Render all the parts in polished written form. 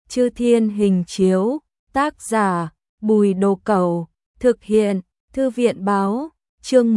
Chư Thiên Hình Chiếu, tác giả, Bùi Đồ Cẩu, thực hiện, Thư viện báo, chương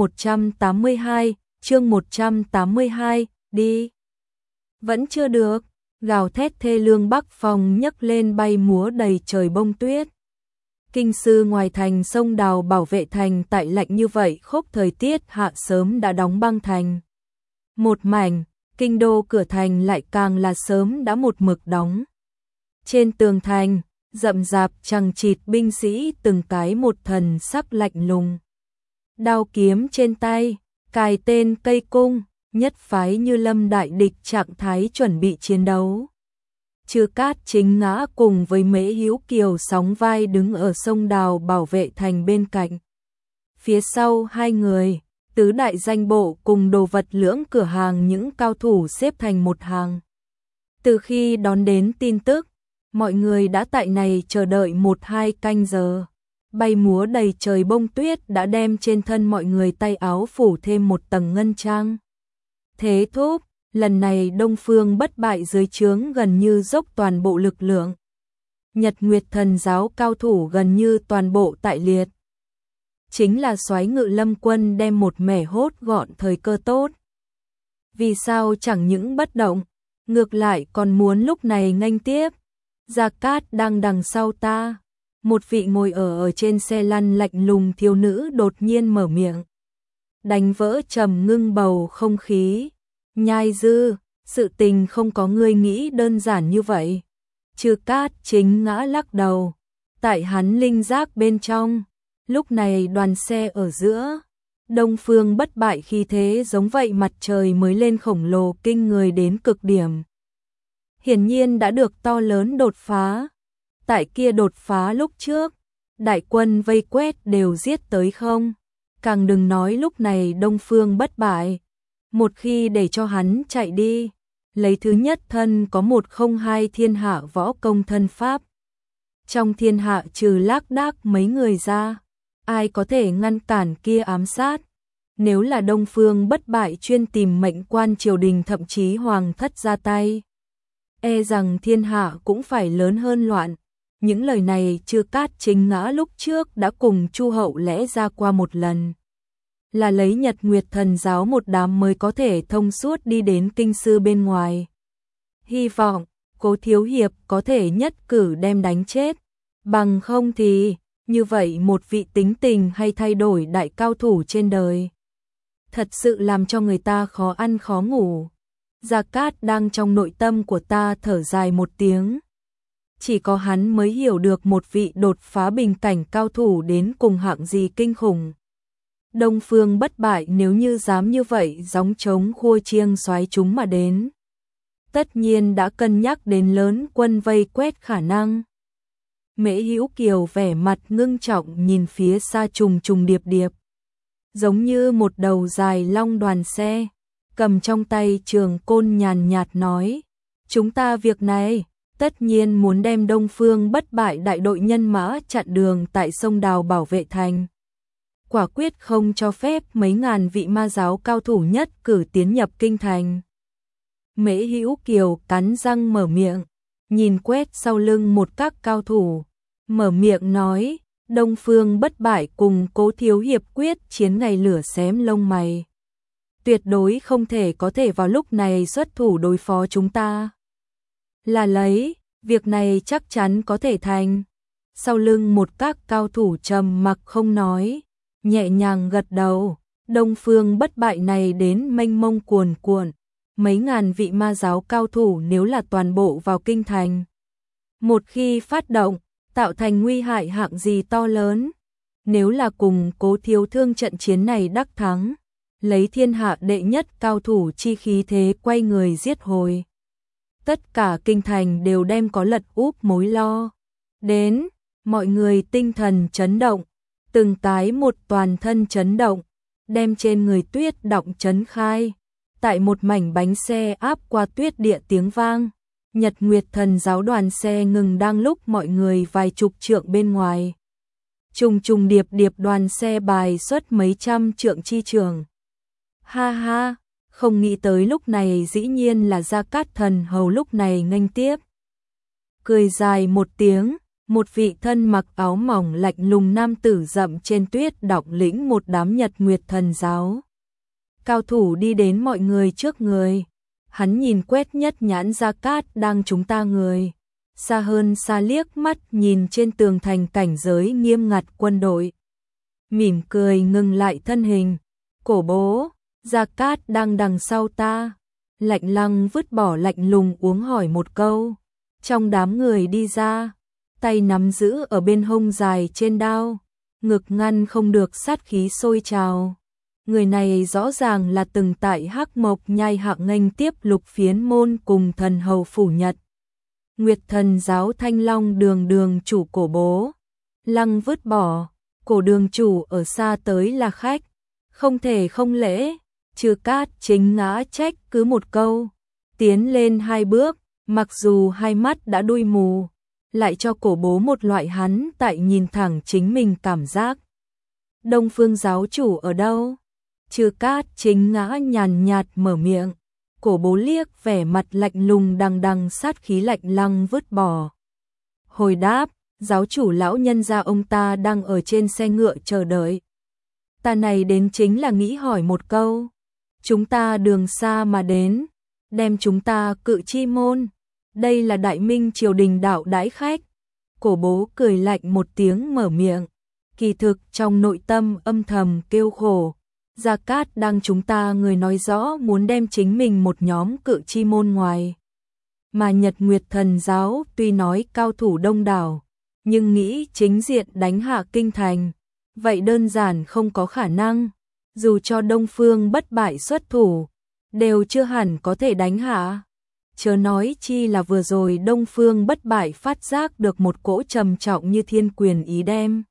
182, đi. Vẫn chưa được, gào thét thê lương Bắc Phong nhấc lên bay múa đầy trời bông tuyết. Kinh sư ngoài thành sông Đào bảo vệ thành tại lạnh như vậy khốc thời tiết hạ sớm đã đóng băng thành. Một mảnh, kinh đô cửa thành lại càng là sớm đã một mực đóng. Trên tường thành, rậm rạp chằng chịt binh sĩ từng cái một thần sắc lạnh lùng. Đao kiếm trên tay, cài tên cây cung, nhất phái như lâm đại địch trạng thái chuẩn bị chiến đấu. Trừ Cát Chính Ngã cùng với Mễ Hữu Kiều sóng vai đứng ở sông Đào bảo vệ thành bên cạnh. Phía sau hai người, tứ đại danh bộ cùng đồ vật lưỡng cửa hàng những cao thủ xếp thành một hàng. Từ khi đón đến tin tức, mọi người đã tại này chờ đợi 1-2 canh giờ. Bay múa đầy trời bông tuyết đã đem trên thân mọi người tay áo phủ thêm một tầng ngân trang. Thế thúc, lần này Đông Phương Bất Bại dưới trướng gần như dốc toàn bộ lực lượng. Nhật Nguyệt Thần giáo cao thủ gần như toàn bộ tại liệt. Chính là soái Ngự Lâm quân đem một mẻ hốt gọn thời cơ tốt. Vì sao chẳng những bất động, ngược lại còn muốn lúc này nghênh tiếp. Gia Cát đang đằng sau ta. Một vị ngồi ở trên xe lăn lạnh lùng thiếu nữ đột nhiên mở miệng. Đánh vỡ trầm ngưng bầu không khí. Nhai Dư, sự tình không có ngươi nghĩ đơn giản như vậy. Trừ Cát Chính Ngã lắc đầu. Tại hắn linh giác bên trong, lúc này đoàn xe ở giữa. Đông Phương Bất Bại khí thế giống vậy mặt trời mới lên khổng lồ kinh người đến cực điểm. Hiển nhiên đã được to lớn đột phá. Tại kia đột phá lúc trước, đại quân vây quét đều giết tới không. Càng đừng nói lúc này Đông Phương Bất Bại. Một khi để cho hắn chạy đi, lấy thứ nhất thân có 102 thiên hạ võ công thân pháp. Trong thiên hạ trừ Lác Đác mấy người ra, ai có thể ngăn cản kia ám sát. Nếu là Đông Phương Bất Bại chuyên tìm mệnh quan triều đình thậm chí hoàng thất ra tay, e rằng thiên hạ cũng phải lớn hơn loạn. Những lời này Trừ Cát Chính Ngã lúc trước đã cùng Chu Hậu lẽ ra qua một lần. Là lấy Nhật Nguyệt Thần giáo một đám mới có thể thông suốt đi đến kinh sư bên ngoài. Hy vọng, Cố Thiếu Hiệp có thể nhất cử đem đánh chết. Bằng không thì, như vậy một vị tính tình hay thay đổi đại cao thủ trên đời. Thật sự làm cho người ta khó ăn khó ngủ. Gia Cát đang trong nội tâm của ta thở dài một tiếng. Chỉ có hắn mới hiểu được một vị đột phá bình cảnh cao thủ đến cùng hạng gì kinh khủng. Đông Phương Bất Bại nếu như dám như vậy gióng trống khua chiêng xoáy chúng mà đến. Tất nhiên đã cân nhắc đến lớn quân vây quét khả năng. Mễ Hữu Kiều vẻ mặt ngưng trọng nhìn phía xa trùng trùng điệp điệp. Giống như một đầu dài long đoàn xe, cầm trong tay trường côn nhàn nhạt nói. Chúng ta việc này, tất nhiên muốn đem Đông Phương Bất Bại đại đội nhân mã chặn đường tại sông Đào bảo vệ thành. Quả quyết không cho phép mấy ngàn vị ma giáo cao thủ nhất cử tiến nhập kinh thành. Mễ Hữu Kiều cắn răng mở miệng, nhìn quét sau lưng một các cao thủ, mở miệng nói, Đông Phương Bất Bại cùng Cố Thiếu Hiệp quyết chiến ngày lửa xém lông mày. Tuyệt đối không thể có thể vào lúc này xuất thủ đối phó chúng ta. Là lấy, việc này chắc chắn có thể thành. Sau lưng một các cao thủ trầm mặc không nói, nhẹ nhàng gật đầu. Đông Phương Bất Bại này đến mênh mông cuồn cuộn, mấy ngàn vị ma giáo cao thủ nếu là toàn bộ vào kinh thành. Một khi phát động, tạo thành nguy hại hạng gì to lớn. Nếu là cùng Cố Thiếu Thương trận chiến này đắc thắng, lấy thiên hạ đệ nhất cao thủ chi khí thế quay người giết hồi. Tất cả kinh thành đều đem có lật úp mối lo. Đến, mọi người tinh thần chấn động, từng cái một toàn thân chấn động, đem trên người tuyết động chấn khai. Tại một mảnh bánh xe áp qua tuyết địa tiếng vang, Nhật Nguyệt Thần giáo đoàn xe ngừng đang lúc mọi người vài chục trượng bên ngoài. Trùng trùng điệp điệp đoàn xe bài xuất mấy trăm trượng chi trường. Ha ha, không nghĩ tới lúc này dĩ nhiên là Gia Cát Thần hầu lúc này nghênh tiếp. cười dài một tiếng, một vị thân mặc áo mỏng lạnh lùng nam tử dậm trên tuyết đọng lĩnh một đám Nhật Nguyệt Thần giáo cao thủ đi đến mọi người trước người. Hắn nhìn quét nhất nhãn Gia Cát đang chúng ta người, xa hơn xa liếc mắt nhìn trên tường thành cảnh giới nghiêm ngặt quân đội. Mỉm cười ngừng lại thân hình, cổ bố, Gia Cát đang đằng sau ta. Lạnh Lăng vứt bỏ lạnh lùng uống hỏi một câu, trong đám người đi ra, tay nắm giữ ở bên hông dài trên đao, ngực ngăn không được sát khí sôi trào. Người này rõ ràng là từng tại Hắc Mộc Nhai hạng nghênh tiếp Lục Phiến môn cùng thần hầu phủ Nhật Nguyệt Thần giáo Thanh Long đường chủ cổ bố. Lăng vứt bỏ, cổ đường chủ ở xa tới là khách, không thể không lễ. Chư Cát chính ngã trách cứ một câu, tiến lên 2 bước, mặc dù hai mắt đã đuôi mù, lại cho cổ bố một loại hắn tại nhìn thẳng chính mình cảm giác. Đông Phương giáo chủ ở đâu? Chư Cát chính ngã nhàn nhạt mở miệng, cổ bố liếc vẻ mặt lạnh lùng đằng đằng sát khí Lạnh Lăng vứt bỏ. Hồi đáp, giáo chủ lão nhân gia ông ta đang ở trên xe ngựa chờ đợi. Ta này đến chính là nghĩ hỏi một câu. Chúng ta đường xa mà đến, đem chúng ta Cự Chi môn. Đây là Đại Minh triều đình đạo đãi khách. Cổ bố cười lạnh một tiếng mở miệng. Kỳ thực trong nội tâm âm thầm kêu khổ. Gia Cát đang chúng ta người nói rõ muốn đem chính mình một nhóm Cự Chi môn ngoài. Mà Nhật Nguyệt Thần giáo tuy nói cao thủ đông đảo, nhưng nghĩ chính diện đánh hạ kinh thành, vậy đơn giản không có khả năng. Dù cho Đông Phương bất bại xuất thủ, đều chưa hẳn có thể đánh hạ. Chớ nói chi là vừa rồi Đông Phương bất bại phát giác được một cỗ trầm trọng như thiên quyền ý đem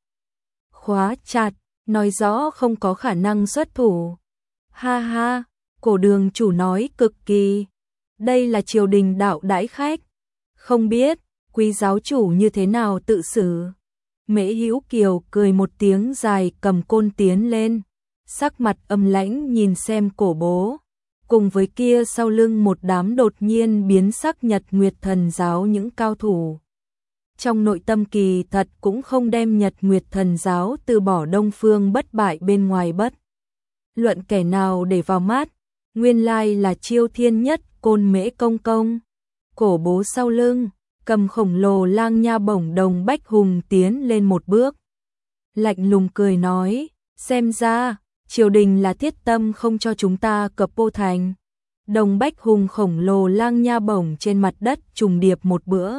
khóa chặt, nói rõ không có khả năng xuất thủ. Ha ha, cổ đường chủ nói cực kỳ. Đây là triều đình đạo đãi khách. Không biết, quý giáo chủ như thế nào tự xử. Mễ Hữu Kiều cười một tiếng dài cầm côn tiến lên. Sắc mặt âm lãnh nhìn xem cổ bố. Cùng với kia sau lưng một đám đột nhiên biến sắc Nhật Nguyệt Thần giáo những cao thủ. Trong nội tâm kỳ thật cũng không đem Nhật Nguyệt Thần giáo từ bỏ Đông Phương bất bại bên ngoài bất luận kẻ nào để vào mắt. Nguyên lai là Chiêu Thiên Nhất Côn Mễ công công. Cổ bố sau lưng, cầm khổng lồ lang nha bổng đồng Bách Hùng tiến lên một bước. Lạnh lùng cười nói, xem ra, triều đình là thiết tâm không cho chúng ta cập Pô Thành. Đồng Bách Hùng khổng lồ lang nha bổng trên mặt đất trùng điệp một bữa.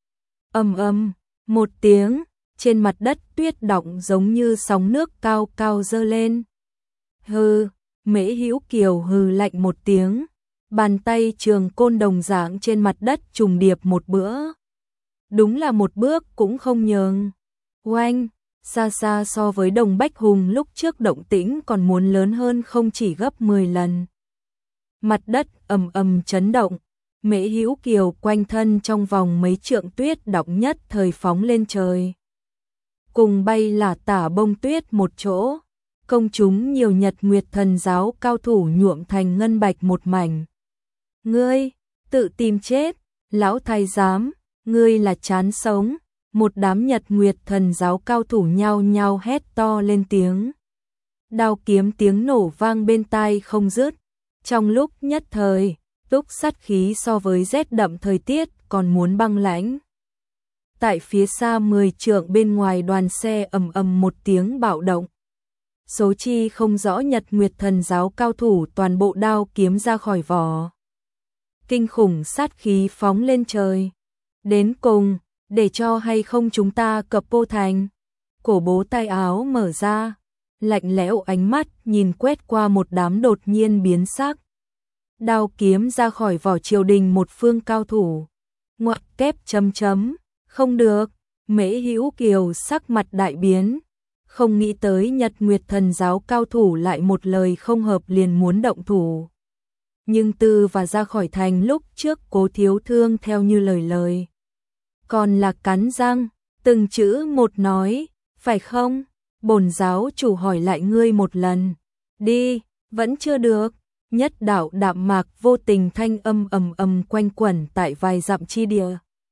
Một tiếng, trên mặt đất tuyết động giống như sóng nước cao cao dơ lên. Hừ, Mễ Hữu Kiều hừ lạnh một tiếng, bàn tay trường côn đồng dạng trên mặt đất trùng điệp một bữa. Đúng là một bước cũng không nhường. Oanh, xa xa so với Đồng Bách Hùng lúc trước động tĩnh còn muốn lớn hơn không chỉ gấp 10 lần. Mặt đất chấn động, Mễ Hữu Kiều quanh thân trong vòng mấy trượng tuyết đọng nhất thời phóng lên trời. Cùng bay là tả bông tuyết một chỗ, công chúng nhiều Nhật Nguyệt Thần giáo cao thủ nhuộm thành ngân bạch một mảnh. Ngươi, tự tìm chết, lão thái giám, ngươi là chán sống. Một đám Nhật Nguyệt Thần giáo cao thủ nhao nhao hét to lên tiếng. Đao kiếm tiếng nổ vang bên tai không dứt. Trong lúc nhất thời, túc sát khí so với rét đậm thời tiết còn muốn băng lãnh. Tại phía xa 10 trượng bên ngoài đoàn xe một tiếng bạo động. Số chi không rõ Nhật Nguyệt Thần giáo cao thủ toàn bộ đao kiếm ra khỏi vỏ. Kinh khủng sát khí phóng lên trời. Đến cùng, để cho hay không chúng ta cập Pô Thành. Cổ bố tay áo mở ra, lạnh lẽo ánh mắt nhìn quét qua một đám đột nhiên biến sắc. Đao kiếm ra khỏi vỏ triều đình một phương cao thủ. Ngoặc kép chấm, không được. Mễ Hữu Kiều sắc mặt đại biến, không nghĩ tới Nhật Nguyệt Thần giáo cao thủ lại một lời không hợp liền muốn động thủ. Nhưng từ và ra khỏi thành lúc trước Cố Thiếu Thương theo như lời. Còn là cắn răng, từng chữ một nói, phải không? Bổn giáo chủ hỏi lại ngươi một lần. Đi, vẫn chưa được. Nhất đạo đạm mạc vô tình thanh âm quanh quẩn tại vài dặm chi địa.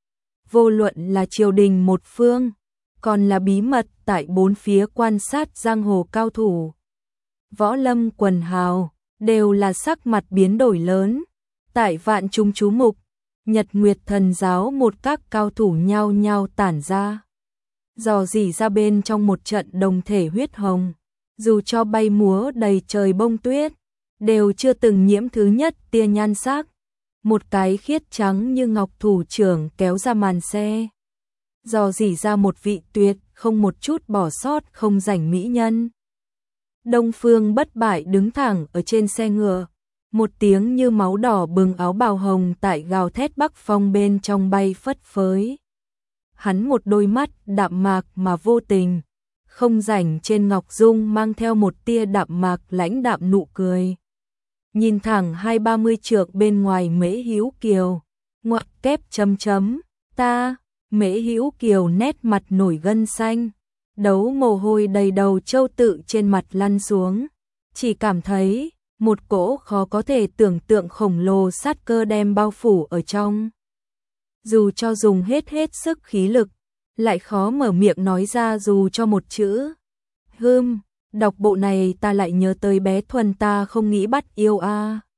vô luận là triều đình một phương, còn là bí mật tại bốn phía quan sát giang hồ cao thủ. Võ lâm quần hào, đều là sắc mặt biến đổi lớn. Tại vạn chúng chú mục, Nhật Nguyệt Thần giáo một các cao thủ nhao nhao tản ra. Dò dỉ ra bên trong một trận đồng thể huyết hồng, dù cho bay múa đầy trời bông tuyết, đều chưa từng nhiễm thứ nhất tia nhan sắc. Một cái khiết trắng như ngọc thủ trưởng kéo ra màn xe. Dò dỉ ra một vị tuyệt, không một chút bỏ sót không rảnh mỹ nhân. Đông Phương Bất Bại đứng thẳng ở trên xe ngựa, một tiếng như máu đỏ bừng áo bào hồng tại gào thét bắc phong bên trong bay phất phới. Hắn một đôi mắt đạm mạc mà vô tình, không rảnh trên ngọc dung mang theo một tia đạm mạc lãnh đạm nụ cười. Nhìn thẳng 20-30 trượng bên ngoài Mễ Hữu Kiều, ngoặc kép chấm chấm, ta, Mễ Hữu Kiều nét mặt nổi gân xanh, đấu mồ hôi đầy đầu châu tự trên mặt lăn xuống, chỉ cảm thấy một cỗ khó có thể tưởng tượng khổng lồ sát cơ đem bao phủ ở trong. Dù cho dùng hết sức khí lực, lại khó mở miệng nói ra dù cho một chữ. Đọc bộ này ta lại nhớ tới bé Thuần ta không nghĩ bắt yêu a.